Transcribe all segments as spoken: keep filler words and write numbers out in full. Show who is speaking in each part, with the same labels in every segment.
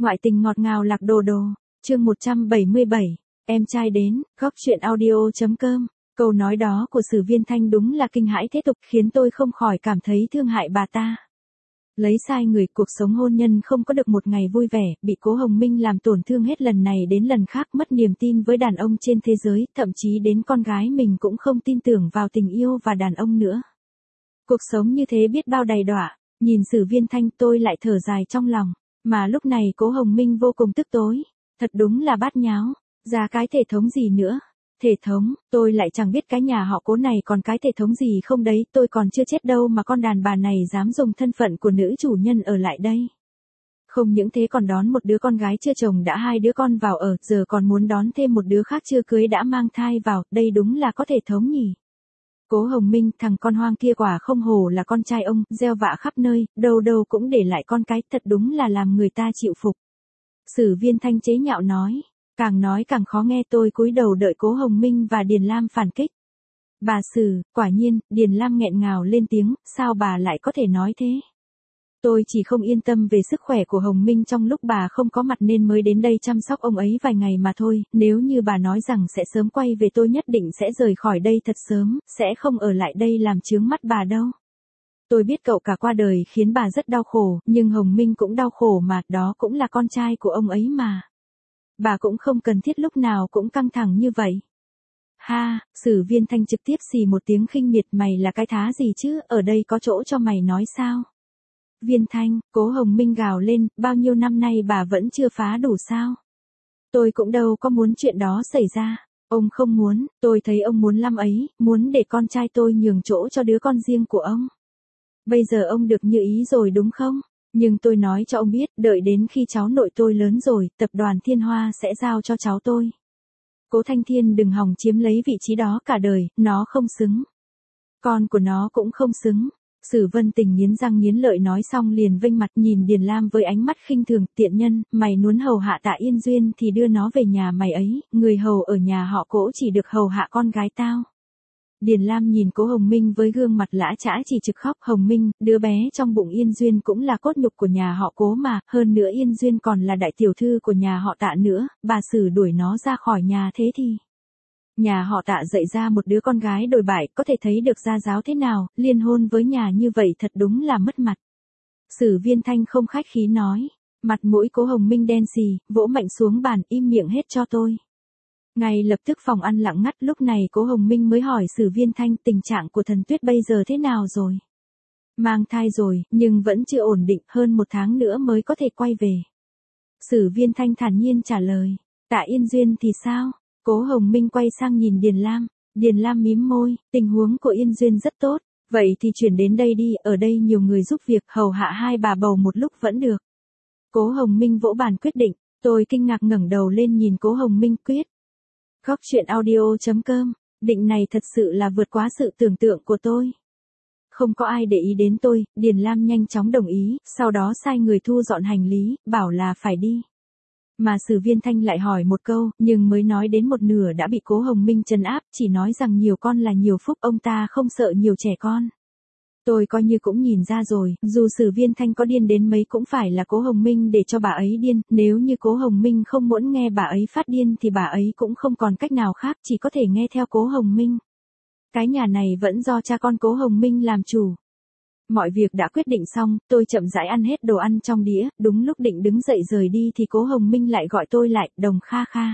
Speaker 1: Ngoại tình ngọt ngào lạc đồ đồ, chương một trăm bảy mươi bảy, em trai đến, góc chuyện audio.com. Câu nói đó của Sử Viên Thanh đúng là kinh hãi thế tục, khiến tôi không khỏi cảm thấy thương hại bà ta. Lấy sai người, cuộc sống hôn nhân không có được một ngày vui vẻ, bị Cố Hồng Minh làm tổn thương hết lần này đến lần khác, mất niềm tin với đàn ông trên thế giới, thậm chí đến con gái mình cũng không tin tưởng vào tình yêu và đàn ông nữa. Cuộc sống như thế biết bao đầy đọa, nhìn Sử Viên Thanh tôi lại thở dài trong lòng, mà lúc này Cố Hồng Minh vô cùng tức tối, thật đúng là bát nháo, ra cái thể thống gì nữa. Thể thống, tôi lại chẳng biết cái nhà họ Cố này còn cái thể thống gì không đấy, tôi còn chưa chết đâu mà con đàn bà này dám dùng thân phận của nữ chủ nhân ở lại đây. Không những thế còn đón một đứa con gái chưa chồng đã hai đứa con vào ở, giờ còn muốn đón thêm một đứa khác chưa cưới đã mang thai vào, đây đúng là có thể thống nhỉ. Cố Hồng Minh, thằng con hoang kia quả không hổ là con trai ông, gieo vạ khắp nơi, đâu đâu cũng để lại con cái, thật đúng là làm người ta chịu phục. Sử Viên Thanh chế nhạo nói. Càng nói càng khó nghe, tôi cúi đầu đợi Cố Hồng Minh và Điền Lam phản kích. Bà Sử, quả nhiên, Điền Lam nghẹn ngào lên tiếng, sao bà lại có thể nói thế? Tôi chỉ không yên tâm về sức khỏe của Hồng Minh trong lúc bà không có mặt nên mới đến đây chăm sóc ông ấy vài ngày mà thôi, nếu như bà nói rằng sẽ sớm quay về tôi nhất định sẽ rời khỏi đây thật sớm, sẽ không ở lại đây làm chướng mắt bà đâu. Tôi biết cậu cả qua đời khiến bà rất đau khổ, nhưng Hồng Minh cũng đau khổ mà, đó cũng là con trai của ông ấy mà. Bà cũng không cần thiết lúc nào cũng căng thẳng như vậy. Ha, Sử Viên Thanh trực tiếp xì một tiếng khinh miệt, mày là cái thá gì chứ, ở đây có chỗ cho mày nói sao? Viên Thanh, Cố Hồng Minh gào lên, bao nhiêu năm nay bà vẫn chưa phá đủ sao? Tôi cũng đâu có muốn chuyện đó xảy ra. Ông không muốn, tôi thấy ông muốn lắm ấy, muốn để con trai tôi nhường chỗ cho đứa con riêng của ông. Bây giờ ông được như ý rồi đúng không? Nhưng tôi nói cho ông biết, đợi đến khi cháu nội tôi lớn rồi, tập đoàn Thiên Hoa sẽ giao cho cháu tôi. Cố Thanh Thiên đừng hòng chiếm lấy vị trí đó cả đời, nó không xứng. Con của nó cũng không xứng. Sử Vân Tình nghiến răng nghiến lợi nói xong liền vênh mặt nhìn Điền Lam với ánh mắt khinh thường, tiện nhân, mày muốn hầu hạ Tạ Yên Duyên thì đưa nó về nhà mày ấy, người hầu ở nhà họ Cố chỉ được hầu hạ con gái tao. Điền Lam nhìn Cố Hồng Minh với gương mặt lã chã chỉ trực khóc. Hồng Minh, đứa bé trong bụng Yên Duyên cũng là cốt nhục của nhà họ Cố mà, hơn nữa Yên Duyên còn là đại tiểu thư của nhà họ Tạ nữa, bà Sử đuổi nó ra khỏi nhà thế thì. Nhà họ Tạ dạy ra một đứa con gái đồi bại, có thể thấy được gia giáo thế nào, liên hôn với nhà như vậy thật đúng là mất mặt. Sử Viên Thanh không khách khí nói, mặt mũi Cố Hồng Minh đen xì, vỗ mạnh xuống bàn, im miệng hết cho tôi. Ngay lập tức phòng ăn lặng ngắt, lúc này Cố Hồng Minh mới hỏi Sử Viên Thanh tình trạng của Thần Tuyết bây giờ thế nào rồi. Mang thai rồi, nhưng vẫn chưa ổn định, hơn một tháng nữa mới có thể quay về. Sử Viên Thanh thản nhiên trả lời, Tạ Yên Duyên thì sao? Cố Hồng Minh quay sang nhìn Điền Lam, Điền Lam mím môi, tình huống của Yên Duyên rất tốt, vậy thì chuyển đến đây đi, ở đây nhiều người giúp việc, hầu hạ hai bà bầu một lúc vẫn được. Cố Hồng Minh vỗ bàn quyết định, tôi kinh ngạc ngẩng đầu lên nhìn Cố Hồng Minh quyết. Góc chuyện audio.com, định này thật sự là vượt quá sự tưởng tượng của tôi. Không có ai để ý đến tôi, Điền Lam nhanh chóng đồng ý, sau đó sai người thu dọn hành lý, bảo là phải đi. Mà Sử Viên Thanh lại hỏi một câu, nhưng mới nói đến một nửa đã bị Cố Hồng Minh trấn áp, chỉ nói rằng nhiều con là nhiều phúc, ông ta không sợ nhiều trẻ con. Tôi coi như cũng nhìn ra rồi, dù Sử Viên Thanh có điên đến mấy cũng phải là Cố Hồng Minh để cho bà ấy điên, nếu như Cố Hồng Minh không muốn nghe bà ấy phát điên thì bà ấy cũng không còn cách nào khác, chỉ có thể nghe theo Cố Hồng Minh. Cái nhà này vẫn do cha con Cố Hồng Minh làm chủ. Mọi việc đã quyết định xong, tôi chậm rãi ăn hết đồ ăn trong đĩa, đúng lúc định đứng dậy rời đi thì Cố Hồng Minh lại gọi tôi lại, Đồng Kha Kha.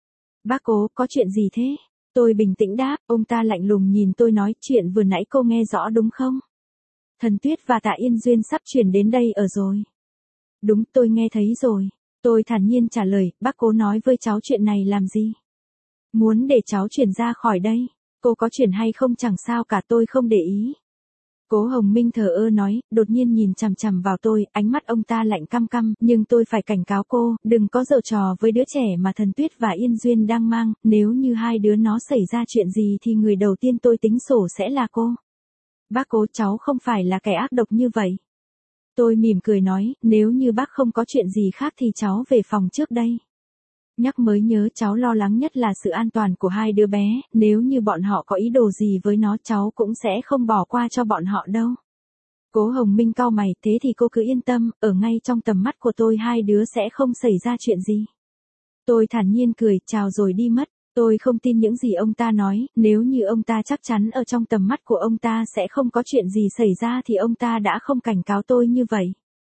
Speaker 1: Bác Cố, có chuyện gì thế? Tôi bình tĩnh đáp, ông ta lạnh lùng nhìn tôi nói, chuyện vừa nãy cô nghe rõ đúng không? Thần Tuyết và Tạ Yên Duyên sắp chuyển đến đây ở rồi. Đúng, tôi nghe thấy rồi. Tôi thản nhiên trả lời, bác Cố nói với cháu chuyện này làm gì? Muốn để cháu chuyển ra khỏi đây. Cô có chuyển hay không chẳng sao cả, tôi không để ý. Cố Hồng Minh thờ ơ nói, đột nhiên nhìn chằm chằm vào tôi, ánh mắt ông ta lạnh căm căm, nhưng tôi phải cảnh cáo cô, đừng có giở trò với đứa trẻ mà Thần Tuyết và Yên Duyên đang mang, nếu như hai đứa nó xảy ra chuyện gì thì người đầu tiên tôi tính sổ sẽ là cô. Bác Cố, cháu không phải là kẻ ác độc như vậy. Tôi mỉm cười nói, nếu như bác không có chuyện gì khác thì cháu về phòng trước đây. Nhắc mới nhớ, cháu lo lắng nhất là sự an toàn của hai đứa bé, nếu như bọn họ có ý đồ gì với nó cháu cũng sẽ không bỏ qua cho bọn họ đâu. Cố Hồng Minh cau mày, thế thì cô cứ yên tâm, ở ngay trong tầm mắt của tôi hai đứa sẽ không xảy ra chuyện gì. Tôi thản nhiên cười, chào rồi đi mất. Tôi không tin những gì ông ta nói, nếu như ông ta chắc chắn ở trong tầm mắt của ông ta sẽ không có chuyện gì xảy ra thì ông ta đã không cảnh cáo tôi như vậy.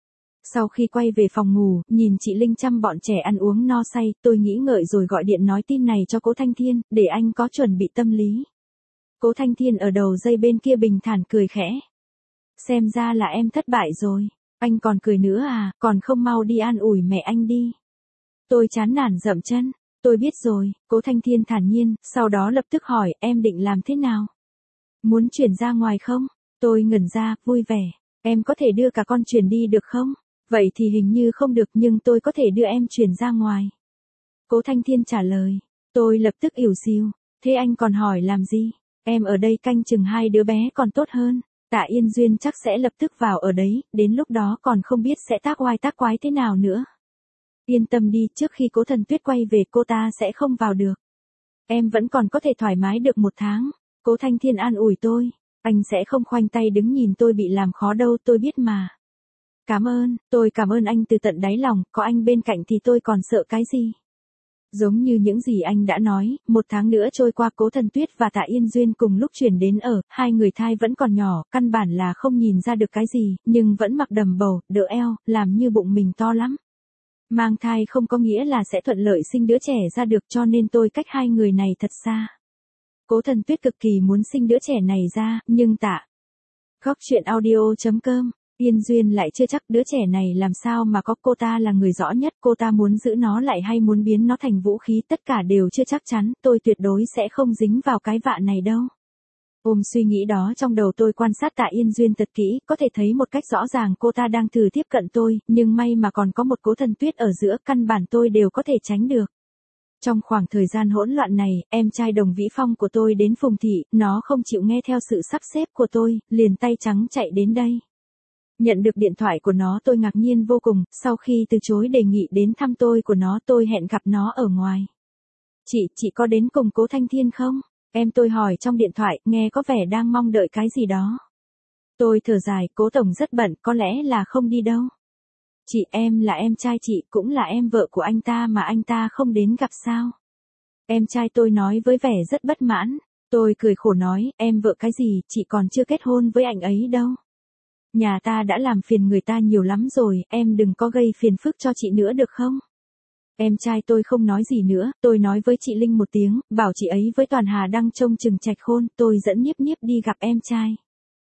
Speaker 1: Sau khi quay về phòng ngủ, nhìn chị Linh chăm bọn trẻ ăn uống no say, tôi nghĩ ngợi rồi gọi điện nói tin này cho Cố Thanh Thiên, để anh có chuẩn bị tâm lý. Cố Thanh Thiên ở đầu dây bên kia bình thản cười khẽ. Xem ra là em thất bại rồi. Anh còn cười nữa à, còn không mau đi an ủi mẹ anh đi. Tôi chán nản dậm chân. Tôi biết rồi, Cố Thanh Thiên thản nhiên, sau đó lập tức hỏi, em định làm thế nào? Muốn chuyển ra ngoài không? Tôi ngẩn ra, vui vẻ. Em có thể đưa cả con chuyển đi được không? Vậy thì hình như không được nhưng tôi có thể đưa em chuyển ra ngoài. Cố Thanh Thiên trả lời. Tôi lập tức ỉu xìu. Thế anh còn hỏi làm gì? Em ở đây canh chừng hai đứa bé còn tốt hơn. Tạ Yên Duyên chắc sẽ lập tức vào ở đấy, đến lúc đó còn không biết sẽ tác oai tác quái thế nào nữa. Yên tâm đi, trước khi Cố Thần Tuyết quay về cô ta sẽ không vào được. Em vẫn còn có thể thoải mái được một tháng. Cố Thanh Thiên an ủi tôi. Anh sẽ không khoanh tay đứng nhìn tôi bị làm khó đâu, tôi biết mà. Cảm ơn, tôi cảm ơn anh từ tận đáy lòng, có anh bên cạnh thì tôi còn sợ cái gì. Giống như những gì anh đã nói, một tháng nữa trôi qua Cố Thần Tuyết và Tạ Yên Duyên cùng lúc chuyển đến ở, hai người thai vẫn còn nhỏ, căn bản là không nhìn ra được cái gì, nhưng vẫn mặc đầm bầu, đỡ eo, làm như bụng mình to lắm. Mang thai không có nghĩa là sẽ thuận lợi sinh đứa trẻ ra được cho nên tôi cách hai người này thật xa. Cố Thần Tuyết cực kỳ muốn sinh đứa trẻ này ra, nhưng Tạ. Góc truyện audio chấm com Yên Duyên lại chưa chắc đứa trẻ này làm sao mà có, cô ta là người rõ nhất, cô ta muốn giữ nó lại hay muốn biến nó thành vũ khí, tất cả đều chưa chắc chắn, tôi tuyệt đối sẽ không dính vào cái vạ này đâu. Ôm suy nghĩ đó trong đầu tôi quan sát Tạ Yên Duyên thật kỹ, có thể thấy một cách rõ ràng cô ta đang thử tiếp cận tôi, nhưng may mà còn có một Cố Thần Tuyết ở giữa, căn bản tôi đều có thể tránh được. Trong khoảng thời gian hỗn loạn này, em trai Đồng Vĩ Phong của tôi đến Phùng Thị, nó không chịu nghe theo sự sắp xếp của tôi, liền tay trắng chạy đến đây. Nhận được điện thoại của nó tôi ngạc nhiên vô cùng, sau khi từ chối đề nghị đến thăm tôi của nó tôi hẹn gặp nó ở ngoài. Chị, chị có đến cùng Cố Thanh Thiên không? Em tôi hỏi trong điện thoại, nghe có vẻ đang mong đợi cái gì đó. Tôi thở dài, Cố Tổng rất bận, có lẽ là không đi đâu. Chị, em là em trai chị, cũng là em vợ của anh ta mà anh ta không đến gặp sao? Em trai tôi nói với vẻ rất bất mãn. Tôi cười khổ nói, em vợ cái gì, chị còn chưa kết hôn với anh ấy đâu. Nhà ta đã làm phiền người ta nhiều lắm rồi, em đừng có gây phiền phức cho chị nữa được không? Em trai tôi không nói gì nữa, tôi nói với chị Linh một tiếng, bảo chị ấy với Toàn Hà đang trông chừng Trạch Khôn, tôi dẫn Nhiếp Nhiếp đi gặp em trai.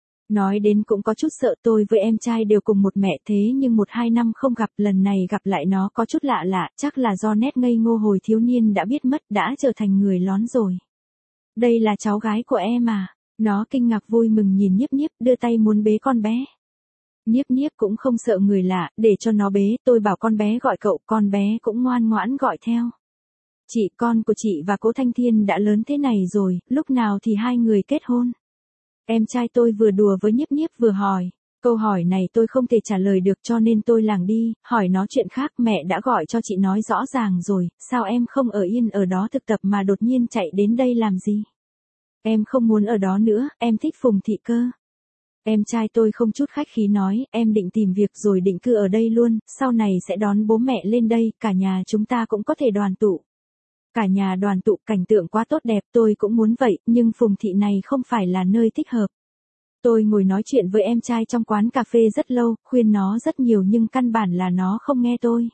Speaker 1: Nói đến cũng có chút sợ, tôi với em trai đều cùng một mẹ thế nhưng một hai năm không gặp, lần này gặp lại nó có chút lạ lạ, chắc là do nét ngây ngô hồi thiếu niên đã biết mất, đã trở thành người lón rồi. Đây là cháu gái của em à? Nó kinh ngạc vui mừng nhìn Nhiếp Nhiếp, đưa tay muốn bế con bé. Nhiếp Nhiếp cũng không sợ người lạ, để cho nó bế, tôi bảo con bé gọi cậu, con bé cũng ngoan ngoãn gọi theo. Chị, con của chị và Cố Thanh Thiên đã lớn thế này rồi, lúc nào thì hai người kết hôn? Em trai tôi vừa đùa với Nhiếp Nhiếp vừa hỏi. Câu hỏi này tôi không thể trả lời được cho nên tôi lảng đi, hỏi nó chuyện khác, mẹ đã gọi cho chị nói rõ ràng rồi, sao em không ở yên ở đó thực tập mà đột nhiên chạy đến đây làm gì? Em không muốn ở đó nữa, em thích Phùng Thị cơ. Em trai tôi không chút khách khí nói, em định tìm việc rồi định cư ở đây luôn, sau này sẽ đón bố mẹ lên đây, cả nhà chúng ta cũng có thể đoàn tụ. Cả nhà đoàn tụ, cảnh tượng quá tốt đẹp, tôi cũng muốn vậy, nhưng Phùng Thị này không phải là nơi thích hợp. Tôi ngồi nói chuyện với em trai trong quán cà phê rất lâu, khuyên nó rất nhiều nhưng căn bản là nó không nghe tôi.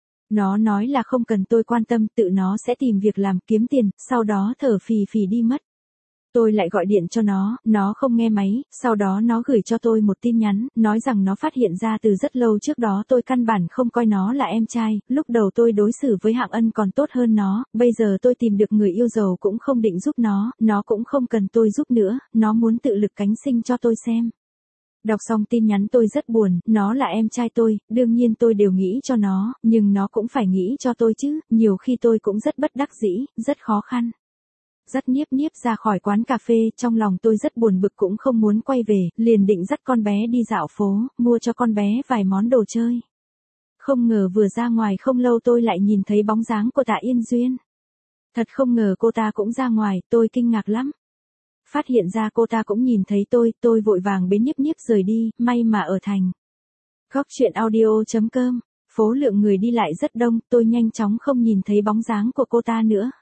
Speaker 1: Nó nói là không cần tôi quan tâm, tự nó sẽ tìm việc làm kiếm tiền, sau đó thở phì phì đi mất. Tôi lại gọi điện cho nó, nó không nghe máy, sau đó nó gửi cho tôi một tin nhắn, nói rằng nó phát hiện ra từ rất lâu trước đó tôi căn bản không coi nó là em trai, lúc đầu tôi đối xử với Hạng Ân còn tốt hơn nó, bây giờ tôi tìm được người yêu giàu cũng không định giúp nó, nó cũng không cần tôi giúp nữa, nó muốn tự lực cánh sinh cho tôi xem. Đọc xong tin nhắn tôi rất buồn, nó là em trai tôi, đương nhiên tôi đều nghĩ cho nó, nhưng nó cũng phải nghĩ cho tôi chứ, nhiều khi tôi cũng rất bất đắc dĩ, rất khó khăn. Dắt Nhiếp Nhiếp ra khỏi quán cà phê, trong lòng tôi rất buồn bực cũng không muốn quay về, liền định dắt con bé đi dạo phố, mua cho con bé vài món đồ chơi. Không ngờ vừa ra ngoài không lâu tôi lại nhìn thấy bóng dáng của Tạ Yên Duyên. Thật không ngờ cô ta cũng ra ngoài, tôi kinh ngạc lắm. Phát hiện ra cô ta cũng nhìn thấy tôi, tôi vội vàng bế nhiếp nhiếp rời đi, may mà ở thành. Góc chuyện audio.com, phố lượng người đi lại rất đông, tôi nhanh chóng không nhìn thấy bóng dáng của cô ta nữa.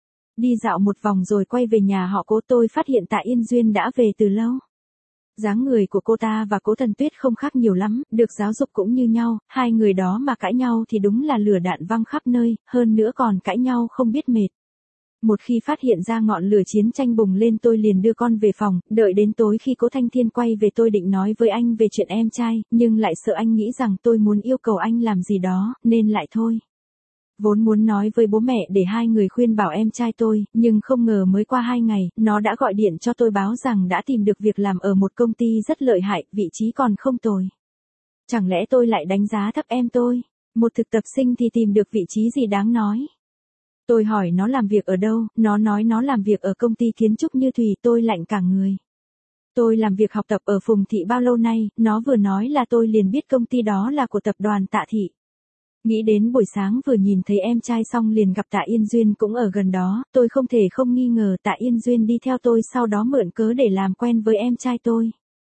Speaker 1: Đi dạo một vòng rồi quay về nhà họ Cố, tôi phát hiện Tạ Yên Duyên đã về từ lâu. Dáng người của cô ta và Cố Thần Tuyết không khác nhiều lắm, được giáo dục cũng như nhau, hai người đó mà cãi nhau thì đúng là lửa đạn văng khắp nơi, hơn nữa còn cãi nhau không biết mệt. Một khi phát hiện ra ngọn lửa chiến tranh bùng lên tôi liền đưa con về phòng, đợi đến tối khi Cố Thanh Thiên quay về tôi định nói với anh về chuyện em trai, nhưng lại sợ anh nghĩ rằng tôi muốn yêu cầu anh làm gì đó, nên lại thôi. Vốn muốn nói với bố mẹ để hai người khuyên bảo em trai tôi, nhưng không ngờ mới qua hai ngày, nó đã gọi điện cho tôi báo rằng đã tìm được việc làm ở một công ty rất lợi hại, vị trí còn không tồi. Chẳng lẽ tôi lại đánh giá thấp em tôi? Một thực tập sinh thì tìm được vị trí gì đáng nói? Tôi hỏi nó làm việc ở đâu, nó nói nó làm việc ở công ty kiến trúc Như Thùy, tôi lạnh cả người. Tôi làm việc học tập ở Phùng Thị bao lâu nay, nó vừa nói là tôi liền biết công ty đó là của tập đoàn Tạ Thị. Nghĩ đến buổi sáng vừa nhìn thấy em trai xong liền gặp Tạ Yên Duyên cũng ở gần đó, tôi không thể không nghi ngờ Tạ Yên Duyên đi theo tôi sau đó mượn cớ để làm quen với em trai tôi.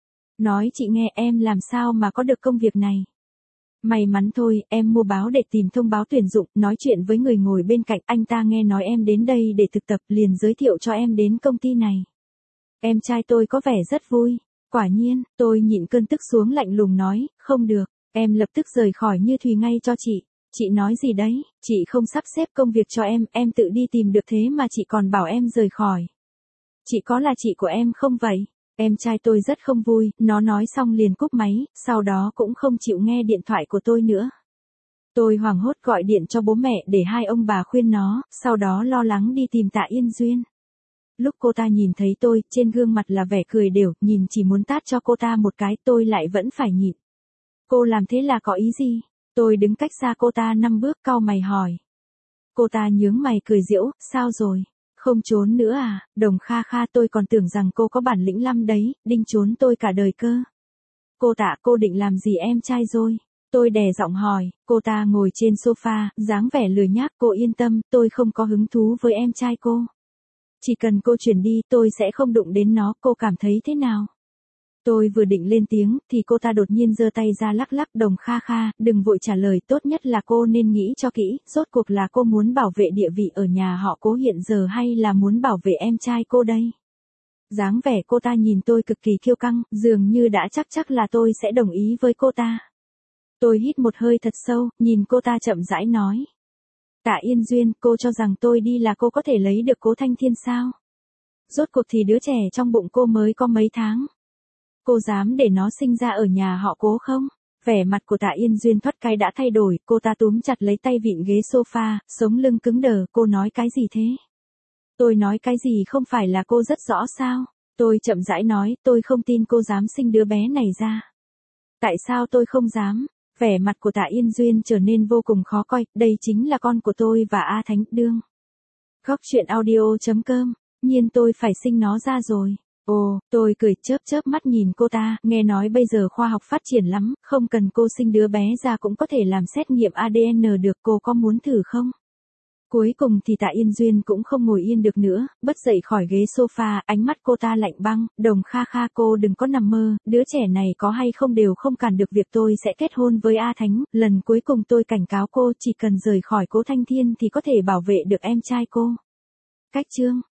Speaker 1: Nói chị nghe em làm sao mà có được công việc này. May mắn thôi, em mua báo để tìm thông báo tuyển dụng, nói chuyện với người ngồi bên cạnh, anh ta nghe nói em đến đây để thực tập liền giới thiệu cho em đến công ty này. Em trai tôi có vẻ rất vui. Quả nhiên, tôi nhịn cơn tức xuống lạnh lùng nói, không được, em lập tức rời khỏi Như Thùy ngay cho chị. Chị nói gì đấy, chị không sắp xếp công việc cho em, em tự đi tìm được thế mà chị còn bảo em rời khỏi. Chị có là chị của em không vậy? Em trai tôi rất không vui, nó nói xong liền cúp máy, sau đó cũng không chịu nghe điện thoại của tôi nữa. Tôi hoảng hốt gọi điện cho bố mẹ để hai ông bà khuyên nó, sau đó lo lắng đi tìm Tạ Yên Duyên. Lúc cô ta nhìn thấy tôi, trên gương mặt là vẻ cười đều, nhìn chỉ muốn tát cho cô ta một cái, tôi lại vẫn phải nhịn. Cô làm thế là có ý gì? Tôi đứng cách xa cô ta năm bước cau mày hỏi. Cô ta nhướng mày cười giễu, sao rồi? Không trốn nữa à? Đồng Kha Kha, tôi còn tưởng rằng cô có bản lĩnh lắm đấy, đinh trốn tôi cả đời cơ. Cô Tạ, cô định làm gì em trai rồi? Tôi đè giọng hỏi, cô ta ngồi trên sofa, dáng vẻ lười nhác, cô yên tâm, tôi không có hứng thú với em trai cô. Chỉ cần cô chuyển đi, tôi sẽ không đụng đến nó, cô cảm thấy thế nào? Tôi vừa định lên tiếng, thì cô ta đột nhiên giơ tay ra lắc lắc. Đồng Kha Kha, đừng vội trả lời, tốt nhất là cô nên nghĩ cho kỹ, rốt cuộc là cô muốn bảo vệ địa vị ở nhà họ Cố hiện giờ hay là muốn bảo vệ em trai cô đây? Dáng vẻ cô ta nhìn tôi cực kỳ kiêu căng, dường như đã chắc chắc là tôi sẽ đồng ý với cô ta. Tôi hít một hơi thật sâu, nhìn cô ta chậm rãi nói. Tạ Yên Duyên, cô cho rằng tôi đi là cô có thể lấy được Cố Thanh Thiên sao? Rốt cuộc thì đứa trẻ trong bụng cô mới có mấy tháng? Cô dám để nó sinh ra ở nhà họ Cố không? Vẻ mặt của Tạ Yên Duyên thoát cái đã thay đổi, cô ta túm chặt lấy tay vịn ghế sofa, sống lưng cứng đờ, cô nói cái gì thế? Tôi nói cái gì không phải là cô rất rõ sao? Tôi chậm rãi nói, tôi không tin cô dám sinh đứa bé này ra. Tại sao tôi không dám? Vẻ mặt của Tạ Yên Duyên trở nên vô cùng khó coi, đây chính là con của tôi và A Thánh Đương. Góc chuyện audio.com, nhiên tôi phải sinh nó ra rồi. Ồ, tôi cười chớp chớp mắt nhìn cô ta, nghe nói bây giờ khoa học phát triển lắm, không cần cô sinh đứa bé ra cũng có thể làm xét nghiệm a đê en được, cô có muốn thử không? Cuối cùng thì Tạ Yên Duyên cũng không ngồi yên được nữa, bật dậy khỏi ghế sofa, ánh mắt cô ta lạnh băng. Đồng Kha Kha, cô đừng có nằm mơ, đứa trẻ này có hay không đều không cản được việc tôi sẽ kết hôn với A Thánh. Lần cuối cùng tôi cảnh cáo cô, chỉ cần rời khỏi Cố Thanh Thiên thì có thể bảo vệ được em trai cô. Cách chương